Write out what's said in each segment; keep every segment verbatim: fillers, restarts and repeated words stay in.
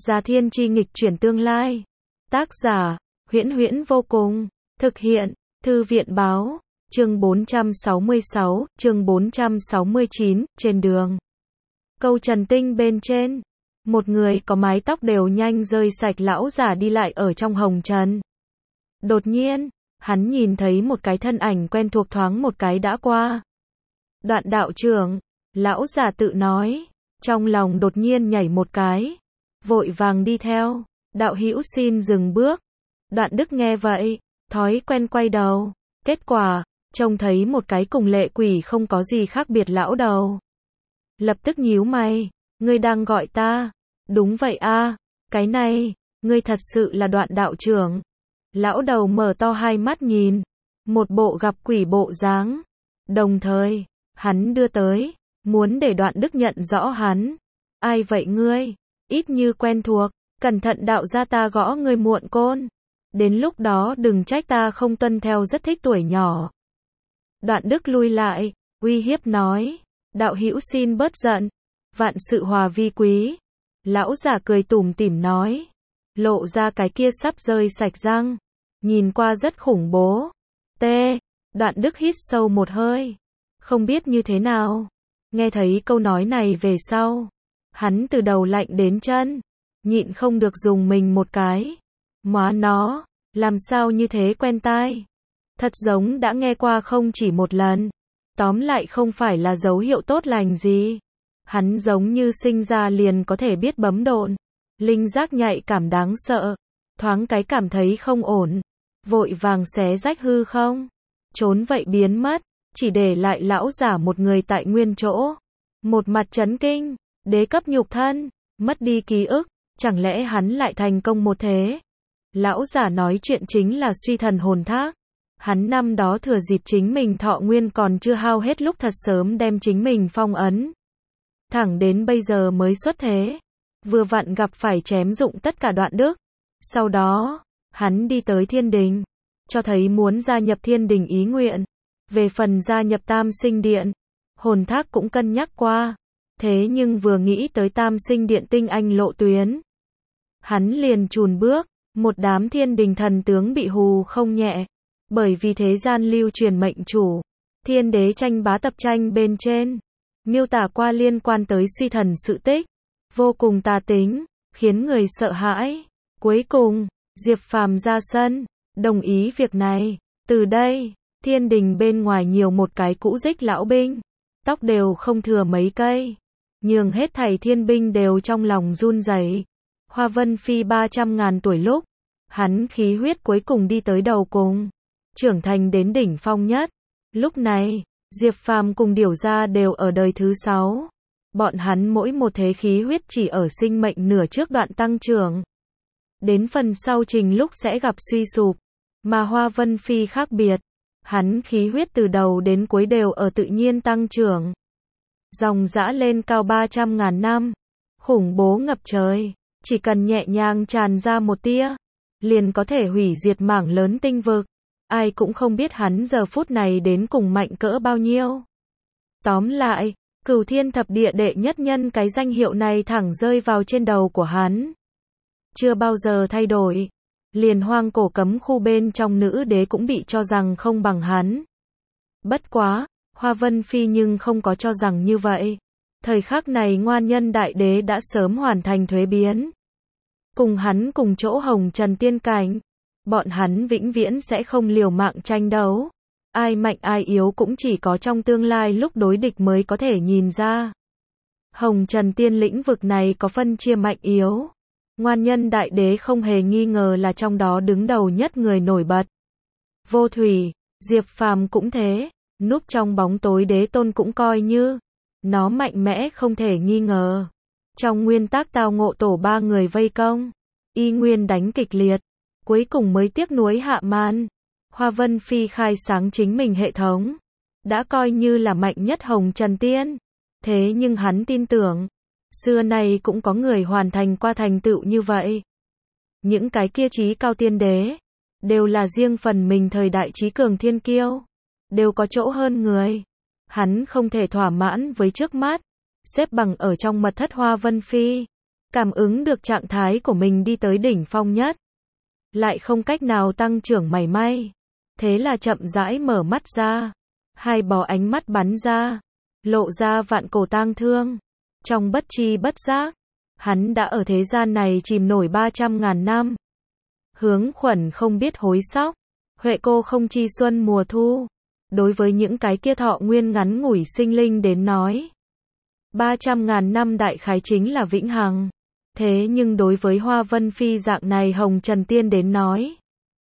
Gia Thiên Chi nghịch chuyển tương lai. Tác giả, Huyễn Huyễn vô cùng. Thực hiện, Thư viện báo. Chương bốn trăm sáu mươi sáu, chương bốn trăm sáu mươi chín, trên đường. Câu Trần Tinh bên trên. Một người có mái tóc đều nhanh rơi sạch lão giả đi lại ở trong hồng trần. Đột nhiên, hắn nhìn thấy một cái thân ảnh quen thuộc thoáng một cái đã qua. Đoạn đạo trưởng, lão giả tự nói, trong lòng đột nhiên nhảy một cái, vội vàng đi theo. Đạo hữu xin dừng bước. Đoạn Đức nghe vậy, thói quen quay đầu, kết quả, trông thấy một cái cùng lệ quỷ không có gì khác biệt lão đầu. Lập tức nhíu mày, ngươi đang gọi ta? Đúng vậy a, cái này, ngươi thật sự là Đoạn đạo trưởng. Lão đầu mở to hai mắt nhìn, một bộ gặp quỷ bộ dáng. Đồng thời, hắn đưa tới, muốn để Đoạn Đức nhận rõ hắn. Ai vậy ngươi? Ít như quen thuộc, cẩn thận đạo gia ta gõ ngươi muộn côn. Đến lúc đó đừng trách ta không tuân theo rất thích tuổi nhỏ. Đoạn Đức lui lại, uy hiếp nói, đạo hữu xin bớt giận, vạn sự hòa vi quý. Lão giả cười tủm tỉm nói, lộ ra cái kia sắp rơi sạch răng, nhìn qua rất khủng bố. T. Đoạn Đức hít sâu một hơi, không biết như thế nào. Nghe thấy câu nói này về sau, hắn từ đầu lạnh đến chân, nhịn không được dùng mình một cái. Má nó, làm sao như thế quen tai. Thật giống đã nghe qua không chỉ một lần. Tóm lại không phải là dấu hiệu tốt lành gì. Hắn giống như sinh ra liền có thể biết bấm độn. Linh giác nhạy cảm đáng sợ. Thoáng cái cảm thấy không ổn. Vội vàng xé rách hư không. Trốn vậy biến mất. Chỉ để lại lão giả một người tại nguyên chỗ. Một mặt chấn kinh. Đế cấp nhục thân. Mất đi ký ức. Chẳng lẽ hắn lại thành công một thế? Lão giả nói chuyện chính là suy thần hồn thác. Hắn năm đó thừa dịp chính mình thọ nguyên còn chưa hao hết lúc thật sớm đem chính mình phong ấn. Thẳng đến bây giờ mới xuất thế. Vừa vặn gặp phải chém dụng tất cả Đoạn Đức. Sau đó, hắn đi tới thiên đình. Cho thấy muốn gia nhập thiên đình ý nguyện. Về phần gia nhập Tam Sinh Điện, hồn thác cũng cân nhắc qua. Thế nhưng vừa nghĩ tới Tam Sinh Điện tinh anh lộ tuyến, hắn liền chùn bước. Một đám thiên đình thần tướng bị hù không nhẹ. Bởi vì thế gian lưu truyền mệnh chủ Thiên Đế tranh bá tập tranh bên trên, miêu tả qua liên quan tới suy thần sự tích, vô cùng tà tính, khiến người sợ hãi. Cuối cùng, Diệp Phàm ra sân, đồng ý việc này. Từ đây, thiên đình bên ngoài nhiều một cái cũ rích lão binh, tóc đều không thừa mấy cây, nhường hết thảy thiên binh đều trong lòng run rẩy. Hoa Vân Phi ba trăm ngàn tuổi lúc, hắn khí huyết cuối cùng đi tới đầu cùng, trưởng thành đến đỉnh phong nhất. Lúc này, Diệp Phàm cùng Điểu Gia đều ở đời thứ sáu. Bọn hắn mỗi một thế khí huyết chỉ ở sinh mệnh nửa trước đoạn tăng trưởng. Đến phần sau trình lúc sẽ gặp suy sụp. Mà Hoa Vân Phi khác biệt. Hắn khí huyết từ đầu đến cuối đều ở tự nhiên tăng trưởng. Dòng dã lên cao ba trăm ngàn năm. Khủng bố ngập trời. Chỉ cần nhẹ nhàng tràn ra một tia, liền có thể hủy diệt mảng lớn tinh vực. Ai cũng không biết hắn giờ phút này đến cùng mạnh cỡ bao nhiêu. Tóm lại, Cửu Thiên Thập Địa đệ nhất nhân cái danh hiệu này thẳng rơi vào trên đầu của hắn. Chưa bao giờ thay đổi. Liền hoang cổ cấm khu bên trong nữ đế cũng bị cho rằng không bằng hắn. Bất quá, Hoa Vân Phi nhưng không có cho rằng như vậy. Thời khắc này Ngoan Nhân Đại Đế đã sớm hoàn thành thuế biến. Cùng hắn cùng chỗ hồng trần tiên cảnh. Bọn hắn vĩnh viễn sẽ không liều mạng tranh đấu. Ai mạnh ai yếu cũng chỉ có trong tương lai lúc đối địch mới có thể nhìn ra. Hồng trần tiên lĩnh vực này có phân chia mạnh yếu. Ngoan Nhân Đại Đế không hề nghi ngờ là trong đó đứng đầu nhất người nổi bật. Vô Thủy, Diệp Phàm cũng thế. Núp trong bóng tối Đế Tôn cũng coi như nó mạnh mẽ không thể nghi ngờ. Trong nguyên tắc tao ngộ tổ ba người vây công, y nguyên đánh kịch liệt, cuối cùng mới tiếc nuối hạ màn. Hoa Vân Phi khai sáng chính mình hệ thống, đã coi như là mạnh nhất hồng trần tiên. Thế nhưng hắn tin tưởng, xưa nay cũng có người hoàn thành qua thành tựu như vậy. Những cái kia chí cao tiên đế, đều là riêng phần mình thời đại chí cường thiên kiêu, đều có chỗ hơn người. Hắn không thể thỏa mãn với trước mắt, xếp bằng ở trong mật thất Hoa Vân Phi. cảm ứng được trạng thái của mình đi tới đỉnh phong nhất. Lại không cách nào tăng trưởng mảy may. Thế là chậm rãi mở mắt ra. Hai bó ánh mắt bắn ra. Lộ ra vạn cổ tang thương. Trong bất tri bất giác, hắn đã ở thế gian này chìm nổi ba trăm ngàn năm. Hướng Khuẩn không biết hối sóc. Huệ cô không chi xuân mùa thu. Đối với những cái kia thọ nguyên ngắn ngủi sinh linh đến nói. ba trăm ngàn năm đại khái chính là vĩnh hằng. Thế nhưng đối với Hoa Vân Phi dạng này hồng trần tiên đến nói.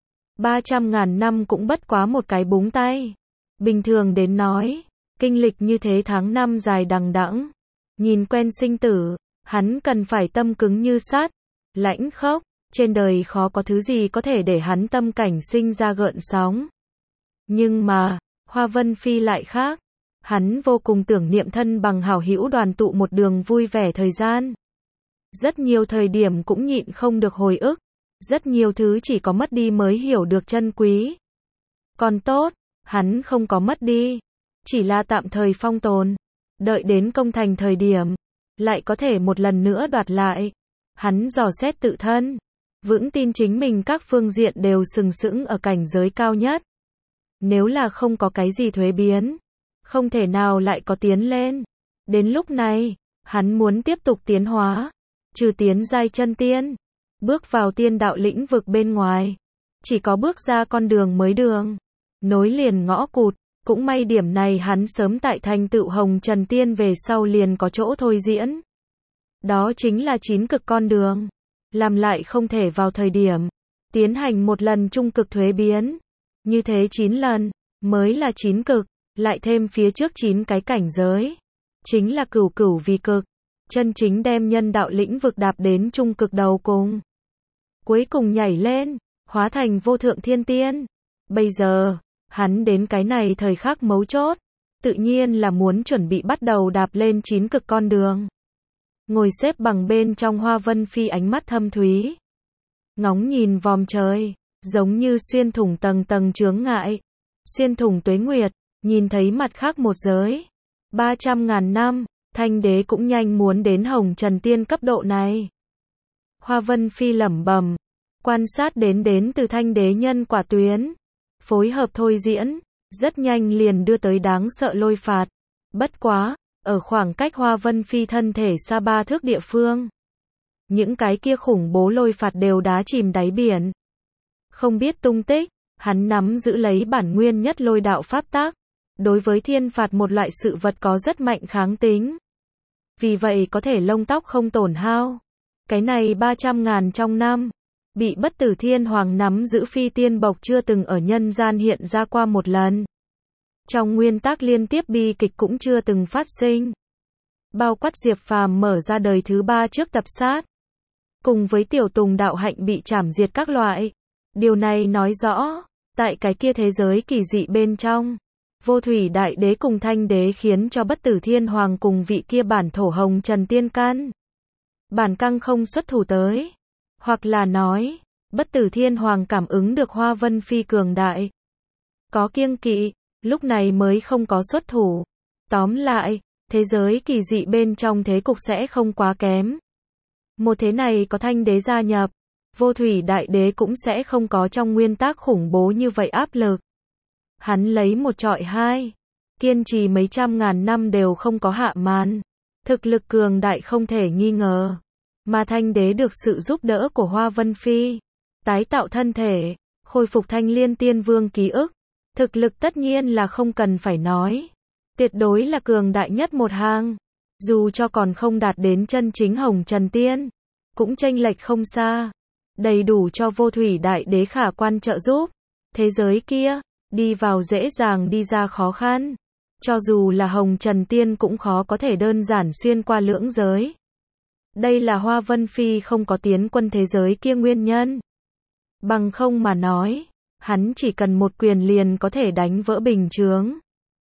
ba trăm ngàn năm cũng bất quá một cái búng tay. Bình thường đến nói. Kinh lịch như thế tháng năm dài đằng đẵng. Nhìn quen sinh tử. Hắn cần phải tâm cứng như sắt. Lãnh khốc. Trên đời khó có thứ gì có thể để hắn tâm cảnh sinh ra gợn sóng. Nhưng mà, Hoa Vân Phi lại khác. Hắn vô cùng tưởng niệm thân bằng hảo hữu đoàn tụ một đường vui vẻ thời gian. Rất nhiều thời điểm cũng nhịn không được hồi ức. Rất nhiều thứ chỉ có mất đi mới hiểu được chân quý. Còn tốt, hắn không có mất đi. Chỉ là tạm thời phong tồn. Đợi đến công thành thời điểm, lại có thể một lần nữa đoạt lại. Hắn dò xét tự thân. Vững tin chính mình các phương diện đều sừng sững ở cảnh giới cao nhất. Nếu là không có cái gì thuế biến, không thể nào lại có tiến lên. Đến lúc này, hắn muốn tiếp tục tiến hóa, trừ tiến giai chân tiên, bước vào tiên đạo lĩnh vực bên ngoài. Chỉ có bước ra con đường mới đường, nối liền ngõ cụt. Cũng may điểm này hắn sớm tại thành tựu hồng trần tiên về sau liền có chỗ thôi diễn. Đó chính là chín cực con đường. Làm lại không thể vào thời điểm tiến hành một lần trung cực thuế biến. Như thế chín lần mới là chín cực, lại thêm phía trước chín cái cảnh giới, chính là cửu cửu vì cực, chân chính đem nhân đạo lĩnh vực đạp đến trung cực đầu cùng. Cuối cùng nhảy lên, hóa thành vô thượng thiên tiên. Bây giờ, hắn đến cái này thời khắc mấu chốt, tự nhiên là muốn chuẩn bị bắt đầu đạp lên chín cực con đường. Ngồi xếp bằng bên trong Hoa Vân Phi ánh mắt thâm thúy. Ngóng nhìn vòm trời, giống như xuyên thủng tầng tầng chướng ngại. Xuyên thủng tuế nguyệt, nhìn thấy mặt khác một giới. ba trăm ngàn năm, Thanh Đế cũng nhanh muốn đến hồng trần tiên cấp độ này. Hoa Vân Phi lẩm bẩm, quan sát đến đến từ Thanh Đế nhân quả tuyến. Phối hợp thôi diễn, rất nhanh liền đưa tới đáng sợ lôi phạt. Bất quá, ở khoảng cách Hoa Vân Phi thân thể xa ba thước địa phương, những cái kia khủng bố lôi phạt đều đá chìm đáy biển. Không biết tung tích, hắn nắm giữ lấy bản nguyên nhất lôi đạo pháp tác. Đối với thiên phạt một loại sự vật có rất mạnh kháng tính. Vì vậy có thể lông tóc không tổn hao. Cái này ba trăm ngàn trong năm, bị bất tử thiên hoàng nắm giữ phi tiên bộc chưa từng ở nhân gian hiện ra qua một lần. Trong nguyên tắc liên tiếp bi kịch cũng chưa từng phát sinh. Bao quát Diệp Phàm mở ra đời thứ ba trước tập sát. Cùng với Tiểu Tùng đạo hạnh bị trảm diệt các loại. Điều này nói rõ, tại cái kia thế giới kỳ dị bên trong, Vô Thủy Đại Đế cùng Thanh Đế khiến cho bất tử thiên hoàng cùng vị kia bản thổ hồng trần tiên can. Bản căng không xuất thủ tới. Hoặc là nói, bất tử thiên hoàng cảm ứng được Hoa Vân Phi cường đại. Có kiêng kỵ, lúc này mới không có xuất thủ. Tóm lại, thế giới kỳ dị bên trong thế cục sẽ không quá kém. Một thế này có Thanh Đế gia nhập, Vô Thủy Đại Đế cũng sẽ không có trong nguyên tắc khủng bố như vậy áp lực. Hắn lấy một trọi hai, kiên trì mấy trăm ngàn năm đều không có hạ màn. Thực lực cường đại không thể nghi ngờ. Mà Thanh Đế được sự giúp đỡ của Hoa Vân Phi, tái tạo thân thể, khôi phục Thanh Liên Tiên Vương ký ức. Thực lực tất nhiên là không cần phải nói. Tuyệt đối là cường đại nhất một hàng. Dù cho còn không đạt đến chân chính hồng trần tiên, cũng chênh lệch không xa. Đầy đủ cho Vô Thủy Đại Đế khả quan trợ giúp. Thế giới kia, đi vào dễ dàng đi ra khó khăn. Cho dù là hồng trần tiên cũng khó có thể đơn giản xuyên qua lưỡng giới. Đây là Hoa Vân Phi không có tiến quân thế giới kia nguyên nhân. Bằng không mà nói, hắn chỉ cần một quyền liền có thể đánh vỡ bình chướng.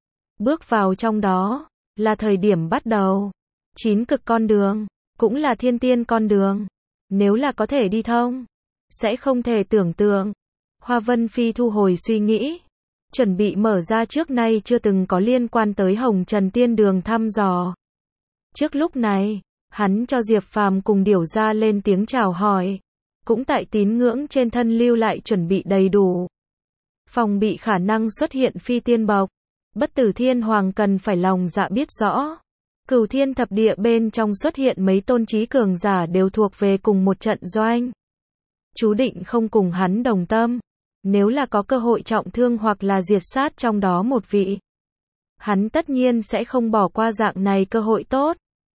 Bước vào trong đó, là thời điểm bắt đầu. Chín cực con đường, cũng là thiên tiên con đường. Nếu là có thể đi thông, sẽ không thể tưởng tượng. Hoa Vân Phi thu hồi suy nghĩ, chuẩn bị mở ra trước nay chưa từng có liên quan tới hồng trần tiên đường thăm dò. Trước lúc này, Hắn cho Diệp Phàm cùng Điểu Gia lên tiếng chào hỏi. Cũng tại tín ngưỡng trên thân lưu lại chuẩn bị đầy đủ. Phòng bị khả năng xuất hiện phi tiên bộc. Bất tử thiên hoàng cần phải lòng dạ biết rõ. Cửu thiên thập địa bên trong xuất hiện mấy tôn trí cường giả đều thuộc về cùng một trận doanh. Chú định không cùng hắn đồng tâm. Nếu là có cơ hội trọng thương hoặc là diệt sát trong đó một vị, hắn tất nhiên sẽ không bỏ qua dạng này cơ hội tốt.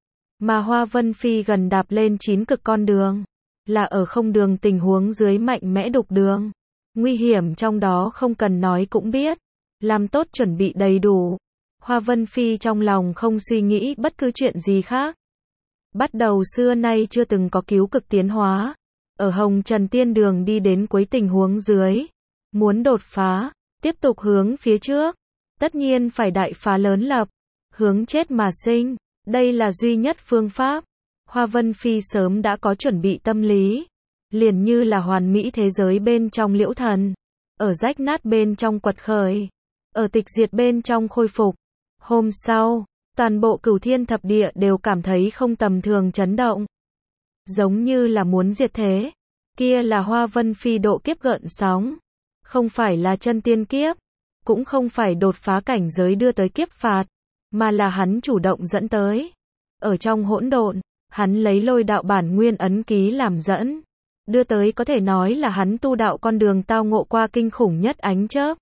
Mà Hoa Vân Phi gần đạp lên chín cực con đường, là ở không đường tình huống dưới mạnh mẽ đục đường. Nguy hiểm trong đó không cần nói cũng biết. Làm tốt chuẩn bị đầy đủ. Hoa Vân Phi trong lòng không suy nghĩ bất cứ chuyện gì khác. Bắt đầu xưa nay chưa từng có cứu cực tiến hóa. Ở Hồng Trần Tiên Đường đi đến cuối tình huống dưới. Muốn đột phá, tiếp tục hướng phía trước. Tất nhiên phải đại phá lớn lập. Hướng chết mà sinh. Đây là duy nhất phương pháp. Hoa Vân Phi sớm đã có chuẩn bị tâm lý. Liền như là hoàn mỹ thế giới bên trong liễu thần. Ở rách nát bên trong quật khởi. Ở tịch diệt bên trong khôi phục. Hôm sau, toàn bộ cửu thiên thập địa đều cảm thấy không tầm thường chấn động. Giống như là muốn diệt thế. Kia là Hoa Vân Phi độ kiếp gợn sóng. Không phải là chân tiên kiếp. Cũng không phải đột phá cảnh giới đưa tới kiếp phạt. Mà là hắn chủ động dẫn tới. Ở trong hỗn độn, hắn lấy lôi đạo bản nguyên ấn ký làm dẫn. Đưa tới có thể nói là hắn tu đạo con đường tao ngộ qua kinh khủng nhất ánh chớp.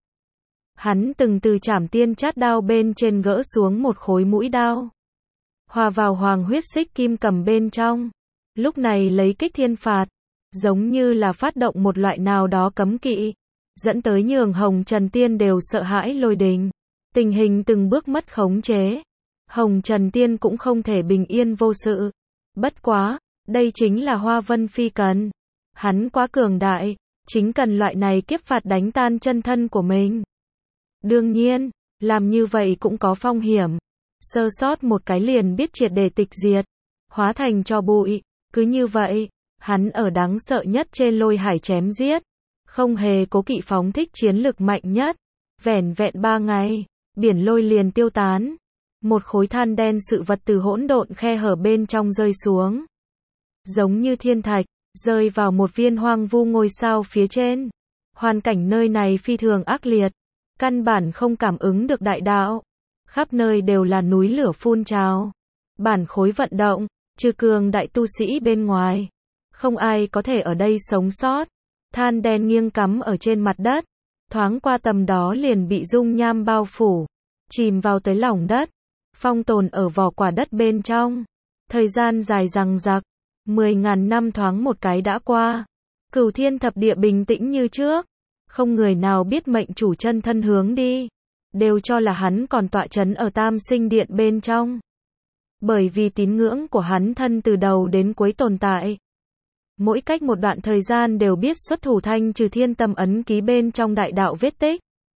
Hắn từng từ trảm tiên chát đao bên trên gỡ xuống một khối mũi đao. Hòa vào hoàng huyết xích kim cầm bên trong. Lúc này lấy kích thiên phạt. Giống như là phát động một loại nào đó cấm kỵ. Dẫn tới nhường Hồng Trần Tiên đều sợ hãi lôi đình. Tình hình từng bước mất khống chế. Hồng Trần Tiên cũng không thể bình yên vô sự. Bất quá, đây chính là Hoa Vân Phi cần. Hắn quá cường đại. Chính cần loại này kiếp phạt đánh tan chân thân của mình. Đương nhiên, làm như vậy cũng có phong hiểm. Sơ sót một cái liền biết triệt để tịch diệt. Hóa thành tro bụi. Cứ như vậy, hắn ở đáng sợ nhất trên lôi hải chém giết. Không hề cố kỵ phóng thích chiến lực mạnh nhất. Vẻn vẹn ba ngày, biển lôi liền tiêu tán. Một khối than đen sự vật từ hỗn độn khe hở bên trong rơi xuống. Giống như thiên thạch, rơi vào một viên hoang vu ngôi sao phía trên. Hoàn cảnh nơi này phi thường ác liệt. Căn bản không cảm ứng được đại đạo. Khắp nơi đều là núi lửa phun trào. Bản khối vận động, trừ cường đại tu sĩ bên ngoài. Không ai có thể ở đây sống sót. Than đen nghiêng cắm ở trên mặt đất. Thoáng qua tầm đó liền bị dung nham bao phủ. Chìm vào tới lòng đất. Phong tồn ở vỏ quả đất bên trong. Thời gian dài dằng dặc. Mười ngàn năm thoáng một cái đã qua. Cửu thiên thập địa bình tĩnh như trước. Không người nào biết mệnh chủ chân thân hướng đi. Đều cho là hắn còn tọa chấn ở tam sinh điện bên trong. Bởi vì tín ngưỡng của hắn thân từ đầu đến cuối tồn tại. Mỗi cách một đoạn thời gian đều biết xuất thủ thanh trừ thiên tâm ấn ký bên trong đại đạo vết tích.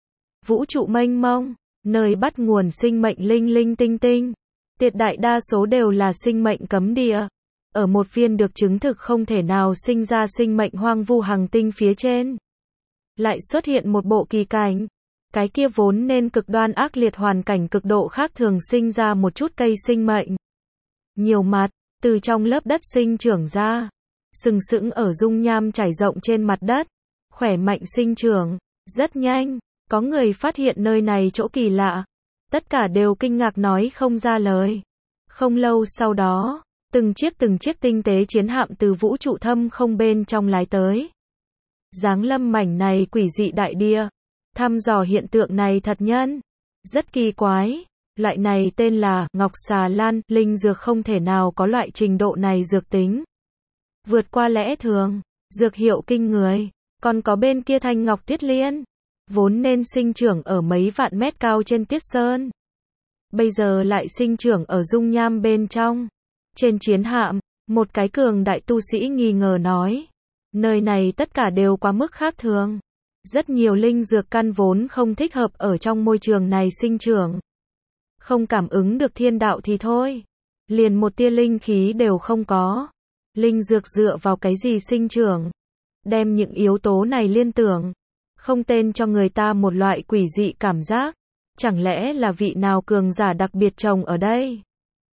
Vũ trụ mênh mông, nơi bắt nguồn sinh mệnh linh linh tinh tinh. Tuyệt đại đa số đều là sinh mệnh cấm địa. Ở một viên được chứng thực không thể nào sinh ra sinh mệnh hoang vu hành tinh phía trên. Lại xuất hiện một bộ kỳ cảnh. Cái kia vốn nên cực đoan ác liệt hoàn cảnh cực độ khác thường sinh ra một chút cây sinh mệnh. Nhiều mặt, từ trong lớp đất sinh trưởng ra. Sừng sững ở dung nham trải rộng trên mặt đất. Khỏe mạnh sinh trưởng. Rất nhanh, có người phát hiện nơi này chỗ kỳ lạ. Tất cả đều kinh ngạc nói không ra lời. Không lâu sau đó, từng chiếc từng chiếc tinh tế chiến hạm từ vũ trụ thâm không bên trong lái tới. Giáng lâm mảnh này quỷ dị đại địa. Thăm dò hiện tượng này thật nhân. Rất kỳ quái. Loại này tên là Ngọc Xà Lan, linh dược không thể nào có loại trình độ này dược tính. Vượt qua lẽ thường. Dược hiệu kinh người. Còn có bên kia thanh ngọc tuyết liên. Vốn nên sinh trưởng ở mấy vạn mét cao trên tuyết sơn. Bây giờ lại sinh trưởng ở dung nham bên trong. Trên chiến hạm, một cái cường đại tu sĩ nghi ngờ nói. Nơi này tất cả đều quá mức khác thường. Rất nhiều linh dược căn vốn không thích hợp ở trong môi trường này sinh trưởng. Không cảm ứng được thiên đạo thì thôi. Liền một tia linh khí đều không có. Linh dược dựa vào cái gì sinh trưởng? Đem những yếu tố này liên tưởng. Không tên cho người ta một loại quỷ dị cảm giác. Chẳng lẽ là vị nào cường giả đặc biệt trồng ở đây?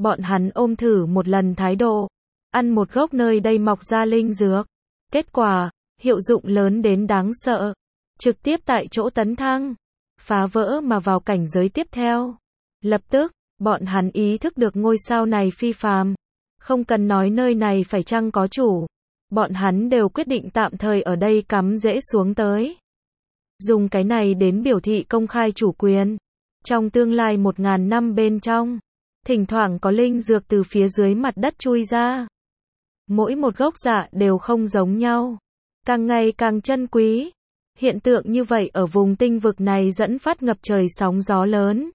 bọn hắn ôm thử một lần thái độ, ăn một gốc nơi đây mọc ra linh dược. Kết quả, hiệu dụng lớn đến đáng sợ, trực tiếp tại chỗ tấn thăng, phá vỡ mà vào cảnh giới tiếp theo. Lập tức, bọn hắn ý thức được ngôi sao này phi phàm, không cần nói nơi này phải chăng có chủ, bọn hắn đều quyết định tạm thời ở đây cắm rễ xuống tới. Dùng cái này đến biểu thị công khai chủ quyền. Trong tương lai một ngàn năm bên trong, thỉnh thoảng có linh dược từ phía dưới mặt đất chui ra. Mỗi một gốc dạ đều không giống nhau, càng ngày càng chân quý. Hiện tượng như vậy ở vùng tinh vực này dẫn phát ngập trời sóng gió lớn.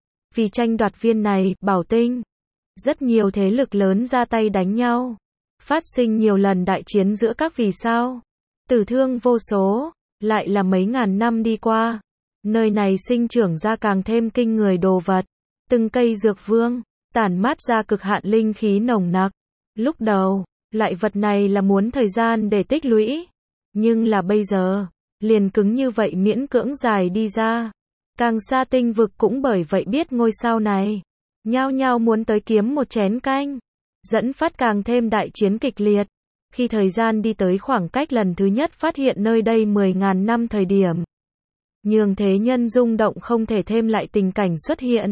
Vì tranh đoạt viên này, bảo tinh, rất nhiều thế lực lớn ra tay đánh nhau. Phát sinh nhiều lần đại chiến giữa các vì sao. Tử thương vô số, lại là mấy ngàn năm đi qua. Nơi này sinh trưởng ra càng thêm kinh người đồ vật. Từng cây dược vương, tản mát ra cực hạn linh khí nồng nặc. Lúc đầu, loại vật này là muốn thời gian để tích lũy. Nhưng là bây giờ, liền cứng như vậy miễn cưỡng dài đi ra. Càng xa tinh vực cũng bởi vậy biết ngôi sao này. Nhao nhao muốn tới kiếm một chén canh. Dẫn phát càng thêm đại chiến kịch liệt. Khi thời gian đi tới khoảng cách lần thứ nhất phát hiện nơi đây mười ngàn năm thời điểm. Nhường thế nhân rung động không thể thêm lại tình cảnh xuất hiện.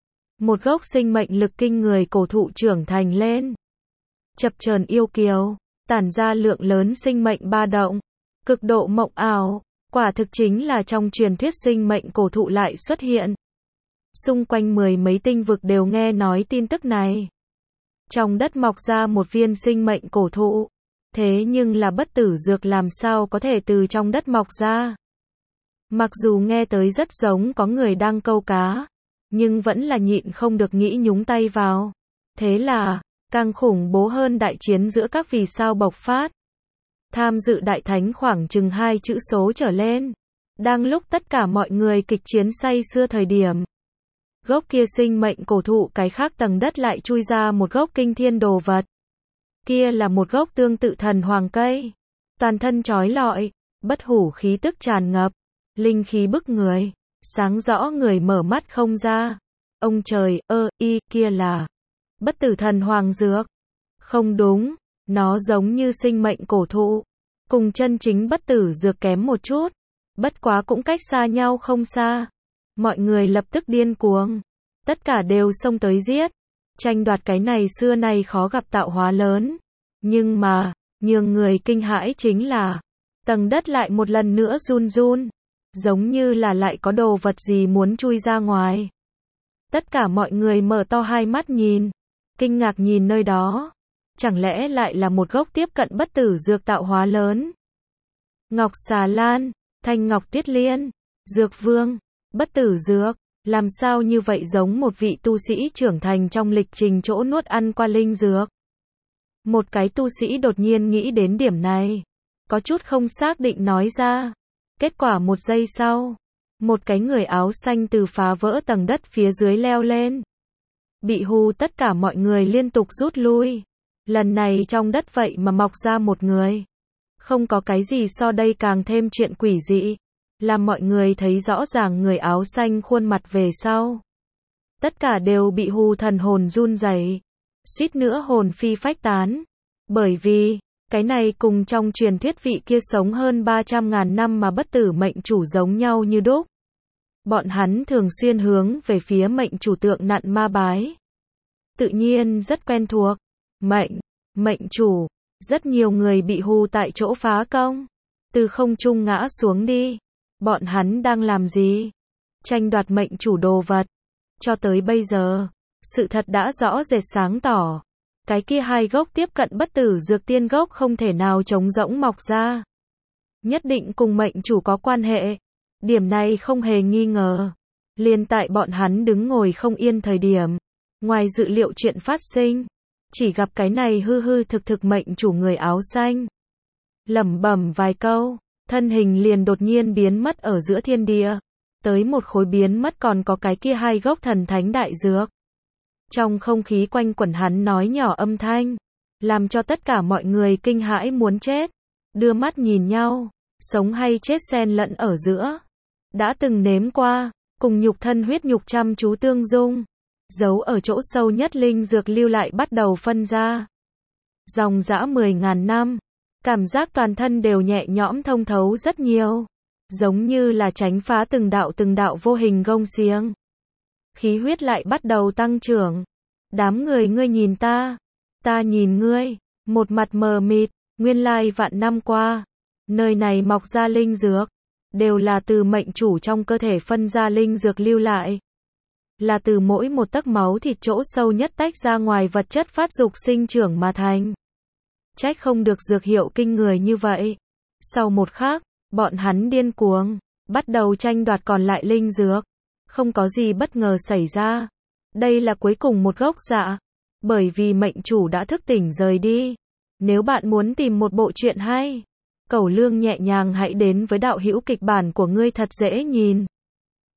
Một gốc sinh mệnh lực kinh người cổ thụ trưởng thành lên. Chập chờn yêu kiều, tản ra lượng lớn sinh mệnh ba động. Cực độ mộng ảo, quả thực chính là trong truyền thuyết sinh mệnh cổ thụ lại xuất hiện. Xung quanh mười mấy tinh vực đều nghe nói tin tức này. Trong đất mọc ra một viên sinh mệnh cổ thụ. Thế nhưng là bất tử dược làm sao có thể từ trong đất mọc ra. Mặc dù nghe tới rất giống có người đang câu cá, nhưng vẫn là nhịn không được nghĩ nhúng tay vào. Thế là, càng khủng bố hơn đại chiến giữa các vì sao bộc phát. Tham dự đại thánh khoảng chừng hai chữ số trở lên. Đang lúc tất cả mọi người kịch chiến say sưa thời điểm. Gốc kia sinh mệnh cổ thụ cái khác tầng đất lại chui ra một gốc kinh thiên đồ vật. Kia là một gốc tương tự thần hoàng cây. Toàn thân chói lọi, bất hủ khí tức tràn ngập. Linh khí bức người, sáng rõ người mở mắt không ra. Ông trời, ơ, y, kia là bất tử thần hoàng dược. Không đúng, nó giống như sinh mệnh cổ thụ. Cùng chân chính bất tử dược kém một chút. Bất quá cũng cách xa nhau không xa. Mọi người lập tức điên cuồng. Tất cả đều xông tới giết. Tranh đoạt cái này xưa nay khó gặp tạo hóa lớn. Nhưng mà, nhường người kinh hãi chính là tầng đất lại một lần nữa run run. Giống như là lại có đồ vật gì muốn chui ra ngoài. Tất cả mọi người mở to hai mắt nhìn. Kinh ngạc nhìn nơi đó. Chẳng lẽ lại là một gốc tiếp cận bất tử dược tạo hóa lớn. Ngọc xà lan, thanh ngọc tuyết liên, dược vương, bất tử dược. Làm sao như vậy giống một vị tu sĩ trưởng thành trong lịch trình chỗ nuốt ăn qua linh dược. Một cái tu sĩ đột nhiên nghĩ đến điểm này. Có chút không xác định nói ra. Kết quả một giây sau, một cái người áo xanh từ phá vỡ tầng đất phía dưới leo lên. Bị hù tất cả mọi người liên tục rút lui. Lần này trong đất vậy mà mọc ra một người. Không có cái gì so đây càng thêm chuyện quỷ dị. Làm mọi người thấy rõ ràng người áo xanh khuôn mặt về sau. Tất cả đều bị hù thần hồn run rẩy, suýt nữa hồn phi phách tán. Bởi vì, cái này cùng trong truyền thuyết vị kia sống hơn ba trăm ngàn năm mà bất tử mệnh chủ giống nhau như đúc. Bọn hắn thường xuyên hướng về phía mệnh chủ tượng nặn ma bái. Tự nhiên rất quen thuộc. Mệnh, mệnh chủ, rất nhiều người bị hù tại chỗ phá công. Từ không trung ngã xuống đi. Bọn hắn đang làm gì? Tranh đoạt mệnh chủ đồ vật. Cho tới bây giờ, sự thật đã rõ rệt sáng tỏ. Cái kia hai gốc tiếp cận bất tử dược tiên gốc không thể nào trống rỗng mọc ra. Nhất định cùng mệnh chủ có quan hệ. Điểm này không hề nghi ngờ. Liên tại bọn hắn đứng ngồi không yên thời điểm. Ngoài dự liệu chuyện phát sinh. Chỉ gặp cái này hư hư thực thực mệnh chủ người áo xanh. Lẩm bẩm vài câu. Thân hình liền đột nhiên biến mất ở giữa thiên địa. Tới một khối biến mất còn có cái kia hai gốc thần thánh đại dược. Trong không khí quanh quẩn hắn nói nhỏ âm thanh. Làm cho tất cả mọi người kinh hãi muốn chết. Đưa mắt nhìn nhau. Sống hay chết xen lẫn ở giữa. Đã từng nếm qua. Cùng nhục thân huyết nhục chăm chú tương dung. giấu ở chỗ sâu nhất linh dược lưu lại bắt đầu phân ra. Dòng dã mười ngàn năm, cảm giác toàn thân đều nhẹ nhõm thông thấu rất nhiều, giống như là tránh phá từng đạo từng đạo vô hình gông xiềng. Khí huyết lại bắt đầu tăng trưởng. Đám người ngươi nhìn ta, ta nhìn ngươi, một mặt mờ mịt, nguyên lai vạn năm qua, nơi này mọc ra linh dược, đều là từ mệnh chủ trong cơ thể phân ra linh dược lưu lại. Là từ mỗi một tấc máu thịt chỗ sâu nhất tách ra ngoài vật chất phát dục sinh trưởng mà thành. Trách không được dược hiệu kinh người như vậy. Sau một khắc, bọn hắn điên cuồng, bắt đầu tranh đoạt còn lại linh dược. Không có gì bất ngờ xảy ra. Đây là cuối cùng một gốc dạ. Bởi vì mệnh chủ đã thức tỉnh rời đi. Nếu bạn muốn tìm một bộ truyện hay, Cẩu Lương nhẹ nhàng hãy đến với đạo hữu kịch bản của ngươi thật dễ nhìn.